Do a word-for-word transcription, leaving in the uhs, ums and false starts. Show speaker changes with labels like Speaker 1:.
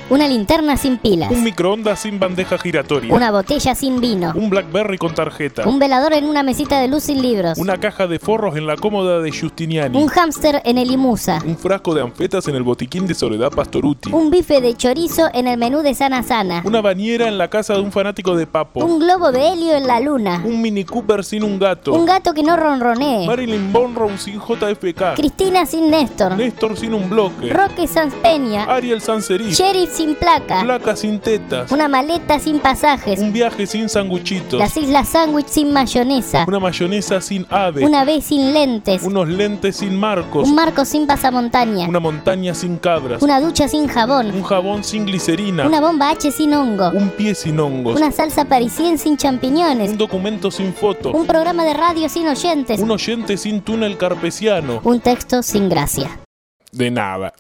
Speaker 1: Una linterna sin pilas.
Speaker 2: Un microondas sin bandeja giratoria.
Speaker 1: Una botella sin vino.
Speaker 2: Un Blackberry con tarjeta.
Speaker 1: Un velador en una mesita de luz sin libros.
Speaker 2: Una caja de forros en la cómoda de Giustiniani.
Speaker 1: Un hámster en el Imusa.
Speaker 2: Un frasco de anfetas en el botiquín de Soledad Pastoruti.
Speaker 1: Un bife de chorizo en el menú de Sana Sana.
Speaker 2: Una bañera en la casa de un fanático de Papo.
Speaker 1: Un globo de helio en la luna.
Speaker 2: Un Mini Cooper sin un gato.
Speaker 1: Un gato que no ronronee.
Speaker 2: Marilyn Monroe sin J F K.
Speaker 1: Cristina sin Néstor.
Speaker 2: Néstor sin un bloque.
Speaker 1: Roque Sanz Peña.
Speaker 2: Ariel Sanserif.
Speaker 1: Sheriff sin placa.
Speaker 2: Placa sin tetas.
Speaker 1: Una maleta sin pasajes.
Speaker 2: Un viaje sin sanguchitos.
Speaker 1: Las Islas Sándwich sin mayonesa.
Speaker 2: Una mayonesa sin ave.
Speaker 1: Una B sin lentes.
Speaker 2: Unos lentes sin marcos.
Speaker 1: Un marco sin pasamontaña.
Speaker 2: Una montaña sin cabras.
Speaker 1: Una ducha sin jabón.
Speaker 2: Un jabón sin glicerina.
Speaker 1: Una bomba H sin hongo.
Speaker 2: Un pie sin hongos.
Speaker 1: Una salsa parisien sin champiñones.
Speaker 2: Un documento sin foto.
Speaker 1: Un programa de radio sin oyentes.
Speaker 2: Un oyente sin túnel carpesiano.
Speaker 1: Un texto sin gracia.
Speaker 2: De nada.